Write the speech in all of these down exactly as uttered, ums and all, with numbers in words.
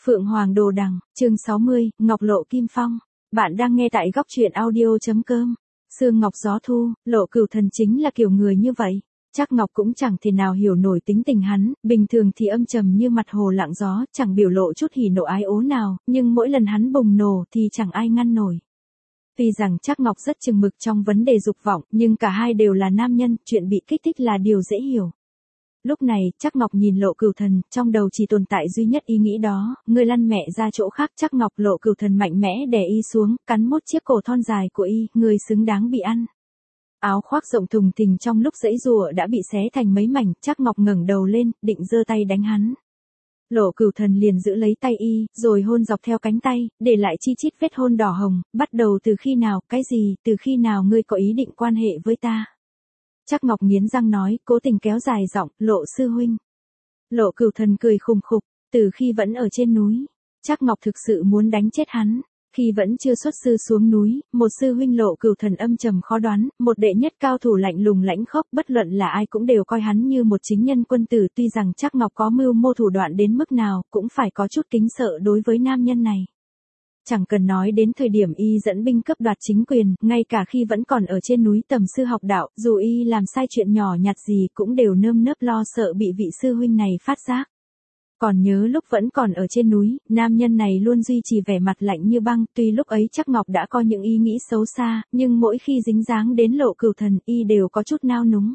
Phượng Hoàng Đồ Đằng, chương sáu mươi, Ngọc Lộ Kim Phong. Bạn đang nghe tại góc truyện audio.com. Sương Ngọc Gió Thu, Lộ Cửu Thần chính là kiểu người như vậy. Chắc Ngọc cũng chẳng thể nào hiểu nổi tính tình hắn, bình thường thì âm trầm như mặt hồ lặng gió, chẳng biểu lộ chút hỉ nộ ái ố nào, nhưng mỗi lần hắn bùng nổ thì chẳng ai ngăn nổi. Tuy rằng Trác Ngọc rất chừng mực trong vấn đề dục vọng, nhưng cả hai đều là nam nhân, chuyện bị kích thích là điều dễ hiểu. Lúc này, Trác Ngọc nhìn Lộ Cửu Thần, trong đầu chỉ tồn tại duy nhất ý nghĩ đó, người lăn mẹ ra chỗ khác. Trác Ngọc Lộ Cửu Thần mạnh mẽ đè y xuống, cắn mốt chiếc cổ thon dài của y, người xứng đáng bị ăn. Áo khoác rộng thùng thình trong lúc giãy giụa đã bị xé thành mấy mảnh, Trác Ngọc ngẩng đầu lên, định giơ tay đánh hắn. Lộ Cửu Thần liền giữ lấy tay y, rồi hôn dọc theo cánh tay, để lại chi chít vết hôn đỏ hồng. Bắt đầu từ khi nào, cái gì, từ khi nào ngươi có ý định quan hệ với ta? Trác Ngọc nghiến răng nói, cố tình kéo dài giọng, Lộ sư huynh. Lộ Cửu Thần cười khùng khục, từ khi vẫn ở trên núi. Trác Ngọc thực sự muốn đánh chết hắn. Khi vẫn chưa xuất sư xuống núi, một sư huynh Lộ Cửu Thần âm trầm khó đoán, một đệ nhất cao thủ lạnh lùng lãnh khốc, bất luận là ai cũng đều coi hắn như một chính nhân quân tử. Tuy rằng Trác Ngọc có mưu mô thủ đoạn đến mức nào, cũng phải có chút kính sợ đối với nam nhân này. Chẳng cần nói đến thời điểm y dẫn binh cướp đoạt chính quyền, ngay cả khi vẫn còn ở trên núi tầm sư học đạo, dù y làm sai chuyện nhỏ nhặt gì cũng đều nơm nớp lo sợ bị vị sư huynh này phát giác. Còn nhớ lúc vẫn còn ở trên núi, nam nhân này luôn duy trì vẻ mặt lạnh như băng, tuy lúc ấy Trác Ngọc đã có những ý nghĩ xấu xa, nhưng mỗi khi dính dáng đến Lộ Cửu Thần, y đều có chút nao núng.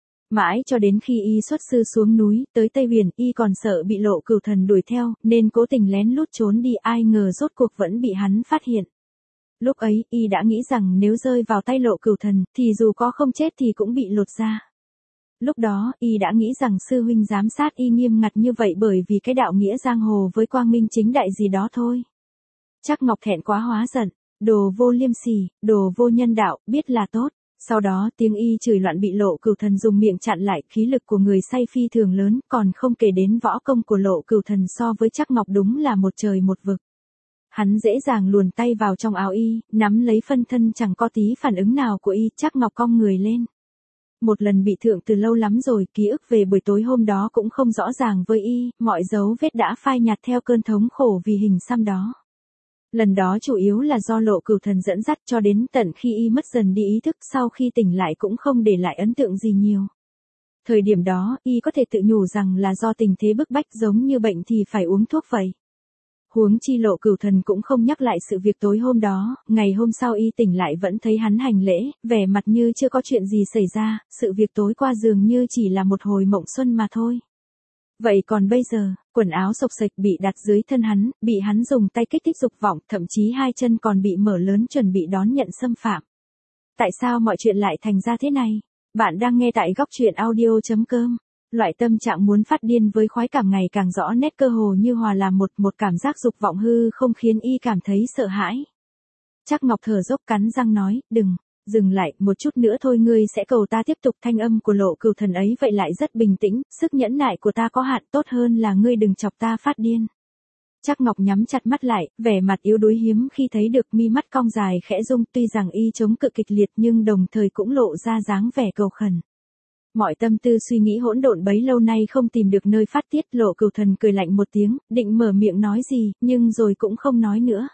Mãi cho đến khi y xuất sư xuống núi, tới Tây Huyền, y còn sợ bị Lộ Cửu Thần đuổi theo, nên cố tình lén lút trốn đi, ai ngờ rốt cuộc vẫn bị hắn phát hiện. Lúc ấy, y đã nghĩ rằng nếu rơi vào tay Lộ Cửu Thần, thì dù có không chết thì cũng bị lột da. Lúc đó, y đã nghĩ rằng sư huynh giám sát y nghiêm ngặt như vậy bởi vì cái đạo nghĩa giang hồ với quang minh chính đại gì đó thôi. Trác Ngọc thẹn quá hóa giận, đồ vô liêm sỉ, đồ vô nhân đạo, biết là tốt. Sau đó tiếng y chửi loạn bị Lộ Cửu Thần dùng miệng chặn lại, khí lực của người say phi thường lớn, còn không kể đến võ công của Lộ Cửu Thần so với Trác Ngọc đúng là một trời một vực. Hắn dễ dàng luồn tay vào trong áo y, nắm lấy phân thân chẳng có tí phản ứng nào của y. Trác Ngọc cong người lên. Một lần bị thượng từ lâu lắm rồi, ký ức về buổi tối hôm đó cũng không rõ ràng với y, mọi dấu vết đã phai nhạt theo cơn thống khổ vì hình xăm đó. Lần đó chủ yếu là do Lộ Cửu Thần dẫn dắt, cho đến tận khi y mất dần đi ý thức, sau khi tỉnh lại cũng không để lại ấn tượng gì nhiều. Thời điểm đó, y có thể tự nhủ rằng là do tình thế bức bách, giống như bệnh thì phải uống thuốc vậy. Huống chi Lộ Cửu Thần cũng không nhắc lại sự việc tối hôm đó, ngày hôm sau y tỉnh lại vẫn thấy hắn hành lễ, vẻ mặt như chưa có chuyện gì xảy ra, sự việc tối qua dường như chỉ là một hồi mộng xuân mà thôi. Vậy còn bây giờ, quần áo xộc xệch bị đặt dưới thân hắn, bị hắn dùng tay kích thích dục vọng, thậm chí hai chân còn bị mở lớn chuẩn bị đón nhận xâm phạm. Tại sao mọi chuyện lại thành ra thế này? Bạn đang nghe tại góc truyện audio.com. Loại tâm trạng muốn phát điên với khoái cảm ngày càng rõ nét, cơ hồ như hòa làm một, một cảm giác dục vọng hư không khiến y cảm thấy sợ hãi. Trác Ngọc thở dốc cắn răng nói, đừng, dừng lại, một chút nữa thôi ngươi sẽ cầu ta tiếp tục. Thanh âm của Lộ Cửu Thần ấy vậy lại rất bình tĩnh, sức nhẫn nại của ta có hạn, tốt hơn là ngươi đừng chọc ta phát điên. Trác Ngọc nhắm chặt mắt lại, vẻ mặt yếu đuối hiếm khi thấy được, mi mắt cong dài khẽ rung, tuy rằng y chống cự kịch liệt nhưng đồng thời cũng lộ ra dáng vẻ cầu khẩn. Mọi tâm tư suy nghĩ hỗn độn bấy lâu nay không tìm được nơi phát tiết. Lộ Cửu Thần cười lạnh một tiếng, định mở miệng nói gì, nhưng rồi cũng không nói nữa.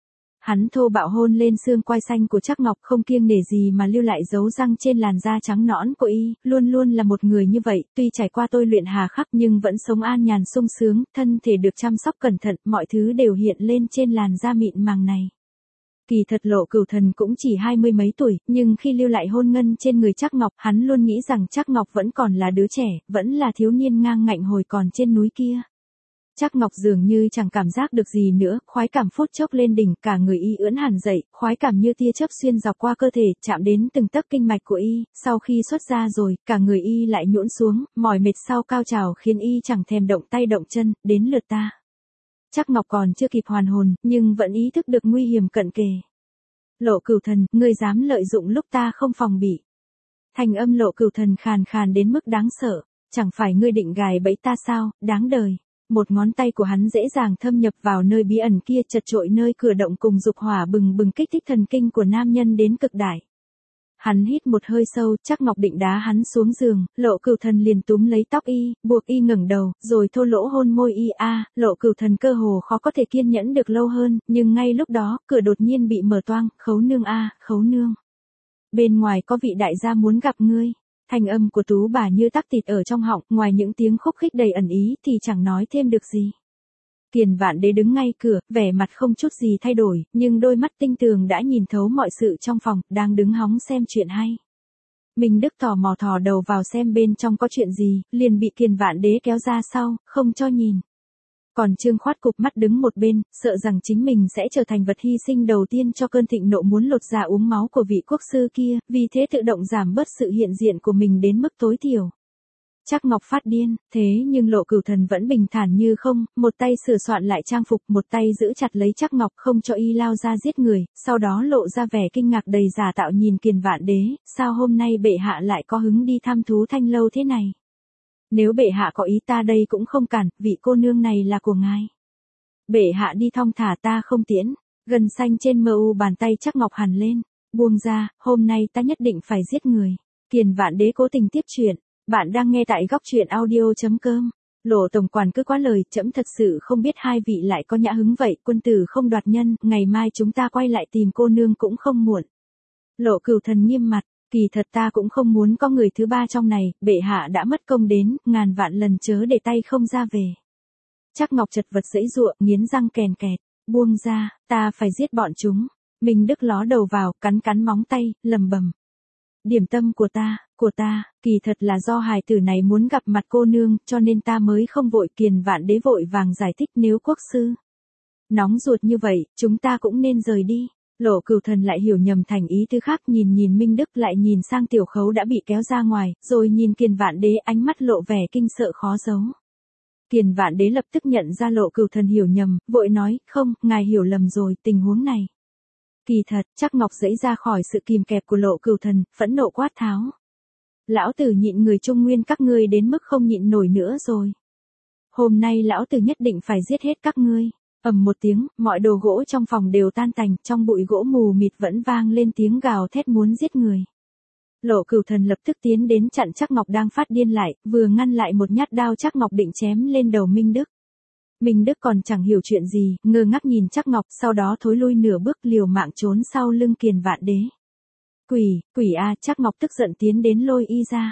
Hắn thô bạo hôn lên xương quai xanh của Trác Ngọc, không kiêng nể gì mà lưu lại dấu răng trên làn da trắng nõn của y, luôn luôn là một người như vậy, tuy trải qua tôi luyện hà khắc nhưng vẫn sống an nhàn sung sướng, thân thể được chăm sóc cẩn thận, mọi thứ đều hiện lên trên làn da mịn màng này. Kỳ thật Lộ Cửu Thần cũng chỉ hai mươi mấy tuổi, nhưng khi lưu lại hôn ngân trên người Trác Ngọc, hắn luôn nghĩ rằng Trác Ngọc vẫn còn là đứa trẻ, vẫn là thiếu niên ngang ngạnh hồi còn trên núi kia. Trác Ngọc dường như chẳng cảm giác được gì nữa, khoái cảm phút chốc lên đỉnh, cả người y ưỡn hẳn dậy, khoái cảm như tia chớp xuyên dọc qua cơ thể, chạm đến từng tấc kinh mạch của y, sau khi xuất ra rồi, cả người y lại nhũn xuống, mỏi mệt sau cao trào khiến y chẳng thèm động tay động chân, đến lượt ta. Trác Ngọc còn chưa kịp hoàn hồn, nhưng vẫn ý thức được nguy hiểm cận kề. Lộ Cửu Thần, ngươi dám lợi dụng lúc ta không phòng bị. Thành âm Lộ Cửu Thần khàn khàn đến mức đáng sợ, chẳng phải ngươi định gài bẫy ta sao, đáng đời. Một ngón tay của hắn dễ dàng thâm nhập vào nơi bí ẩn kia, chật chội nơi cửa động, cùng dục hỏa bừng bừng kích thích thần kinh của nam nhân đến cực đại. Hắn hít một hơi sâu, Trác Ngọc định đá hắn xuống giường, Lộ Cửu Thần liền túm lấy tóc y, buộc y ngẩng đầu, rồi thô lỗ hôn môi y a, Lộ Cửu Thần cơ hồ khó có thể kiên nhẫn được lâu hơn, nhưng ngay lúc đó, cửa đột nhiên bị mở toang, "Khấu nương a, Khấu nương. Bên ngoài có vị đại gia muốn gặp ngươi." Thanh âm của Tú bà như tắc tịt ở trong họng, ngoài những tiếng khúc khích đầy ẩn ý thì chẳng nói thêm được gì. Kiền Vạn Đế đứng ngay cửa, vẻ mặt không chút gì thay đổi, nhưng đôi mắt tinh tường đã nhìn thấu mọi sự trong phòng, đang đứng hóng xem chuyện hay. Minh Đức tò mò thò đầu vào xem bên trong có chuyện gì, liền bị Kiền Vạn Đế kéo ra sau, không cho nhìn. Còn Trương Khoát cụp mắt đứng một bên, sợ rằng chính mình sẽ trở thành vật hy sinh đầu tiên cho cơn thịnh nộ muốn lột da uống máu của vị quốc sư kia, vì thế tự động giảm bớt sự hiện diện của mình đến mức tối thiểu. Trác Ngọc phát điên, thế nhưng Lộ Cửu Thần vẫn bình thản như không, một tay sửa soạn lại trang phục, một tay giữ chặt lấy Trác Ngọc không cho y lao ra giết người, sau đó lộ ra vẻ kinh ngạc đầy giả tạo nhìn Kiền Vạn Đế, sao hôm nay bệ hạ lại có hứng đi thăm thú thanh lâu thế này? Nếu bệ hạ có ý ta đây cũng không cản, vị cô nương này là của ngài. Bệ hạ đi thong thả ta không tiễn, gân xanh trên mờ u bàn tay Trác Ngọc hằn lên, buông ra, hôm nay ta nhất định phải giết người. Kiền Vạn Đế cố tình tiếp chuyện. Bạn đang nghe tại góc truyện audio chấm com. Lộ tổng quản cứ quá lời, trẫm thật sự không biết hai vị lại có nhã hứng vậy, quân tử không đoạt nhân, ngày mai chúng ta quay lại tìm cô nương cũng không muộn. Lộ Cửu Thần nghiêm mặt, kỳ thật ta cũng không muốn có người thứ ba trong này, bệ hạ đã mất công đến, ngàn vạn lần chớ để tay không ra về. Trác Ngọc chật vật giãy giụa, nghiến răng kèn kẹt, buông ra, ta phải giết bọn chúng. Minh Đức ló đầu vào, cắn cắn móng tay, lầm bầm. Điểm tâm của ta, của ta, kỳ thật là do hài tử này muốn gặp mặt cô nương, cho nên ta mới không vội. Kiền Vạn Đế vội vàng giải thích, nếu quốc sư nóng ruột như vậy, chúng ta cũng nên rời đi. Lộ Cửu Thần lại hiểu nhầm thành ý thứ khác, nhìn nhìn Minh Đức lại nhìn sang Tiểu Khấu đã bị kéo ra ngoài, rồi nhìn Kiền Vạn Đế, ánh mắt lộ vẻ kinh sợ khó giấu. Kiền Vạn Đế lập tức nhận ra Lộ Cửu Thần hiểu nhầm, vội nói, không, ngài hiểu lầm rồi, tình huống này. Kỳ thật, Trác Ngọc giãy ra khỏi sự kìm kẹp của Lộ Cửu Thần, phẫn nộ quát tháo. Lão tử nhịn người Trung Nguyên các ngươi đến mức không nhịn nổi nữa rồi. Hôm nay lão tử nhất định phải giết hết các ngươi. Ầm một tiếng, mọi đồ gỗ trong phòng đều tan tành, trong bụi gỗ mù mịt vẫn vang lên tiếng gào thét muốn giết người. Lộ Cửu Thần lập tức tiến đến chặn Trác Ngọc đang phát điên lại, vừa ngăn lại một nhát đao Trác Ngọc định chém lên đầu Minh Đức. Minh Đức còn chẳng hiểu chuyện gì, ngơ ngác nhìn Trác Ngọc, sau đó thối lui nửa bước liều mạng trốn sau lưng Kiền Vạn Đế. Quỷ, quỷ a, Trác Ngọc tức giận tiến đến lôi y ra.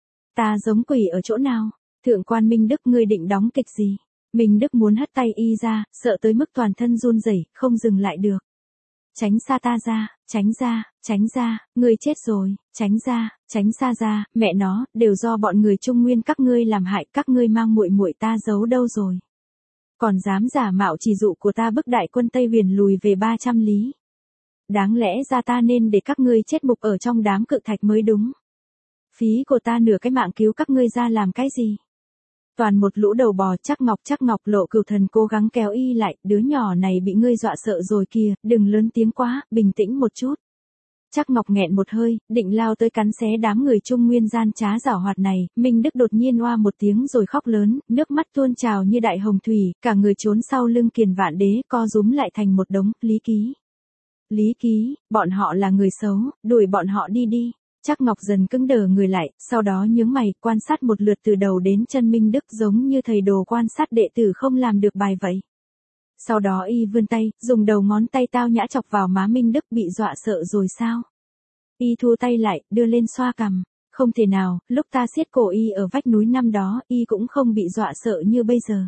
Ta giống quỷ ở chỗ nào? Thượng quan Minh Đức, ngươi định đóng kịch gì? Minh Đức muốn hất tay y ra, sợ tới mức toàn thân run rẩy, không dừng lại được. Tránh xa ta ra, tránh ra, tránh ra, ngươi chết rồi, tránh ra, tránh xa ra, mẹ nó, đều do bọn người Trung Nguyên các ngươi làm hại, các ngươi mang muội muội ta giấu đâu rồi? Còn dám giả mạo chỉ dụ của ta bức đại quân Tây Huyền lùi về ba trăm lý. Đáng lẽ ra ta nên để các ngươi chết mục ở trong đám cự thạch mới đúng. Phí của ta nửa cái mạng cứu các ngươi ra làm cái gì? Toàn một lũ đầu bò. Trác Ngọc, Trác Ngọc, Lộ Cửu Thần cố gắng kéo y lại, đứa nhỏ này bị ngươi dọa sợ rồi kìa, đừng lớn tiếng quá, bình tĩnh một chút. Trác Ngọc nghẹn một hơi, định lao tới cắn xé đám người Trung Nguyên gian trá giảo hoạt này, Minh Đức đột nhiên oa một tiếng rồi khóc lớn, nước mắt tuôn trào như đại hồng thủy, cả người trốn sau lưng Kiền Vạn Đế, co rúm lại thành một đống. Lý Ký, Lý Ký, bọn họ là người xấu, đuổi bọn họ đi đi. Trác Ngọc dần cứng đờ người lại, sau đó nhướng mày, quan sát một lượt từ đầu đến chân Minh Đức, giống như thầy đồ quan sát đệ tử không làm được bài vậy. Sau đó y vươn tay, dùng đầu ngón tay tao nhã chọc vào má Minh Đức, bị dọa sợ rồi sao? Y thu tay lại, đưa lên xoa cằm. Không thể nào, lúc ta siết cổ y ở vách núi năm đó, y cũng không bị dọa sợ như bây giờ.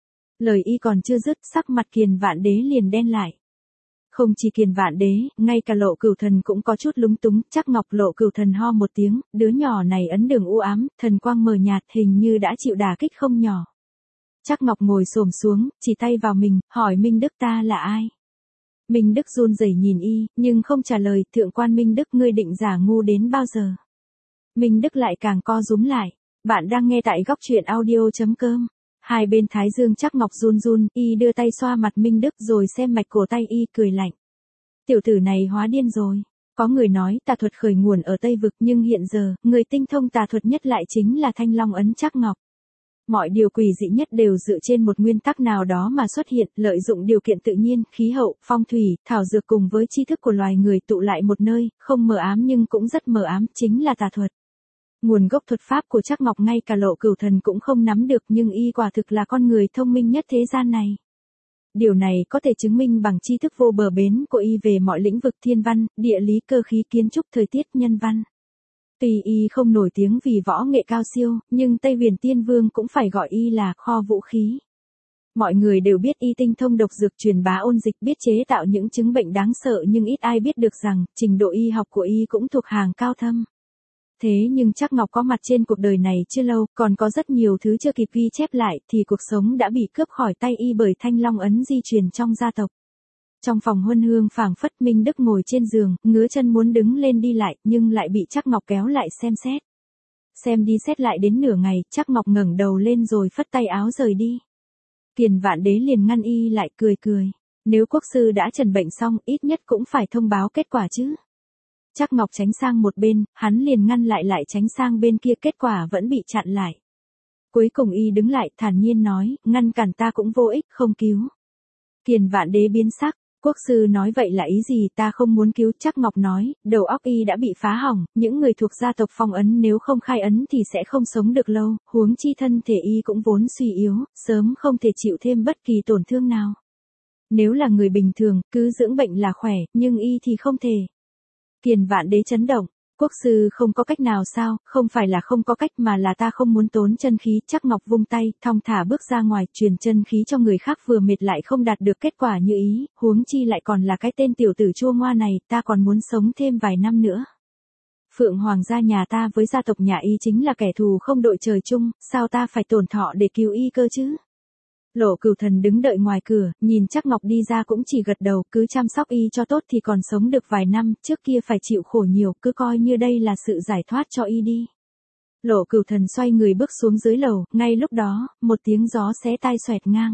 Lời y còn chưa dứt, sắc mặt Kiền Vạn Đế liền đen lại. Không chỉ Kiền Vạn Đế, ngay cả Lộ Cửu Thần cũng có chút lúng túng. Trác Ngọc, Lộ Cửu Thần ho một tiếng, đứa nhỏ này ấn đường u ám, thần quang mờ nhạt, hình như đã chịu đả kích không nhỏ. Trác Ngọc ngồi xổm xuống, chỉ tay vào mình, hỏi Minh Đức, ta là ai? Minh Đức run rẩy nhìn y, nhưng không trả lời. Thượng quan Minh Đức, ngươi định giả ngu đến bao giờ? Minh Đức lại càng co rúm lại. Bạn đang nghe tại góc truyện audio chấm com. Hai bên thái dương Trác Ngọc run run, y đưa tay xoa mặt Minh Đức rồi xem mạch cổ tay y, cười lạnh. Tiểu tử này hóa điên rồi. Có người nói tà thuật khởi nguồn ở Tây Vực, nhưng hiện giờ, người tinh thông tà thuật nhất lại chính là Thanh Long ấn Trác Ngọc. Mọi điều quỷ dị nhất đều dựa trên một nguyên tắc nào đó mà xuất hiện, lợi dụng điều kiện tự nhiên, khí hậu, phong thủy, thảo dược cùng với tri thức của loài người tụ lại một nơi, không mờ ám nhưng cũng rất mờ ám, chính là tà thuật. Nguồn gốc thuật pháp của Trác Ngọc ngay cả Lộ Cửu Thần cũng không nắm được, nhưng y quả thực là con người thông minh nhất thế gian này. Điều này có thể chứng minh bằng tri thức vô bờ bến của y về mọi lĩnh vực thiên văn, địa lý, cơ khí, kiến trúc, thời tiết, nhân văn. Tuy y không nổi tiếng vì võ nghệ cao siêu, nhưng Tây Huyền Tiên Vương cũng phải gọi y là kho vũ khí. Mọi người đều biết y tinh thông độc dược, truyền bá ôn dịch, biết chế tạo những chứng bệnh đáng sợ, nhưng ít ai biết được rằng trình độ y học của y cũng thuộc hàng cao thâm. Thế nhưng Trác Ngọc có mặt trên cuộc đời này chưa lâu, còn có rất nhiều thứ chưa kịp ghi chép lại, thì cuộc sống đã bị cướp khỏi tay y bởi thanh long ấn di truyền trong gia tộc. Trong phòng huân hương phảng phất, Minh Đức ngồi trên giường, ngứa chân muốn đứng lên đi lại, nhưng lại bị Trác Ngọc kéo lại xem xét. Xem đi xét lại đến nửa ngày, Trác Ngọc ngẩng đầu lên rồi phất tay áo rời đi. Kiền Vạn Đế liền ngăn y lại, cười cười. Nếu quốc sư đã trần bệnh xong, ít nhất cũng phải thông báo kết quả chứ. Trác Ngọc tránh sang một bên, hắn liền ngăn lại lại tránh sang bên kia, kết quả vẫn bị chặn lại. Cuối cùng y đứng lại, thản nhiên nói, ngăn cản ta cũng vô ích, không cứu. Kiền Vạn Đế biến sắc, quốc sư nói vậy là ý gì? Ta không muốn cứu. Trác Ngọc nói, đầu óc y đã bị phá hỏng, những người thuộc gia tộc phong ấn nếu không khai ấn thì sẽ không sống được lâu, huống chi thân thể y cũng vốn suy yếu, sớm không thể chịu thêm bất kỳ tổn thương nào. Nếu là người bình thường, cứ dưỡng bệnh là khỏe, nhưng y thì không thể. Kiền Vạn Đế chấn động, quốc sư không có cách nào sao? Không phải là không có cách mà là ta không muốn tốn chân khí. Trác Ngọc vung tay, thong thả bước ra ngoài, truyền chân khí cho người khác vừa mệt lại không đạt được kết quả như ý, huống chi lại còn là cái tên tiểu tử chua ngoa này, ta còn muốn sống thêm vài năm nữa. Phượng Hoàng gia nhà ta với gia tộc nhà y chính là kẻ thù không đội trời chung, sao ta phải tổn thọ để cứu y cơ chứ? Lộ Cửu Thần đứng đợi ngoài cửa, nhìn Trác Ngọc đi ra cũng chỉ gật đầu, cứ chăm sóc y cho tốt thì còn sống được vài năm, trước kia phải chịu khổ nhiều, cứ coi như đây là sự giải thoát cho y đi. Lộ Cửu Thần xoay người bước xuống dưới lầu, ngay lúc đó, một tiếng gió xé tai xoẹt ngang.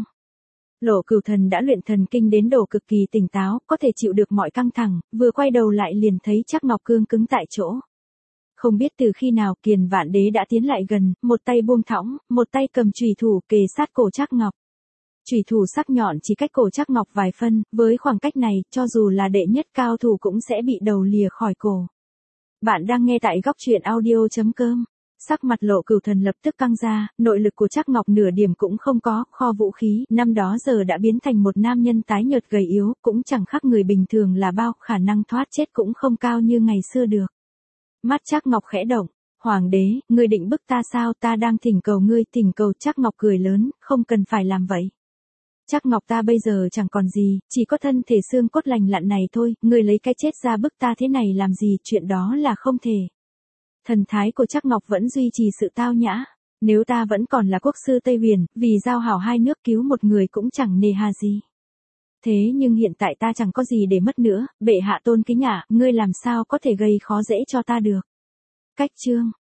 Lộ Cửu Thần đã luyện thần kinh đến độ cực kỳ tỉnh táo, có thể chịu được mọi căng thẳng, vừa quay đầu lại liền thấy Trác Ngọc cương cứng tại chỗ. Không biết từ khi nào, Kiền Vạn Đế đã tiến lại gần, một tay buông thõng, một tay cầm chùy thủ kề sát cổ Trác Ngọc. Chùy thủ sắc nhọn chỉ cách cổ Trác Ngọc vài phân, với khoảng cách này, cho dù là đệ nhất cao thủ cũng sẽ bị đầu lìa khỏi cổ. Bạn đang nghe tại góc truyện audio chấm com. Sắc mặt Lộ Cửu Thần lập tức căng ra, nội lực của Trác Ngọc nửa điểm cũng không có, kho vũ khí, năm đó giờ đã biến thành một nam nhân tái nhợt gầy yếu, cũng chẳng khác người bình thường là bao, khả năng thoát chết cũng không cao như ngày xưa được. Mắt Trác Ngọc khẽ động, Hoàng đế, ngươi định bức ta sao? Ta đang thỉnh cầu ngươi, thỉnh cầu. Trác Ngọc cười lớn, không cần phải làm vậy. Trác Ngọc, ta bây giờ chẳng còn gì, chỉ có thân thể xương cốt lành lặn này thôi, ngươi lấy cái chết ra bức ta thế này làm gì, chuyện đó là không thể. Thần thái của Trác Ngọc vẫn duy trì sự tao nhã. Nếu ta vẫn còn là quốc sư Tây Huyền, vì giao hảo hai nước cứu một người cũng chẳng nề hà gì. Thế nhưng hiện tại ta chẳng có gì để mất nữa, bệ hạ tôn kính ạ, ngươi làm sao có thể gây khó dễ cho ta được. Cách chương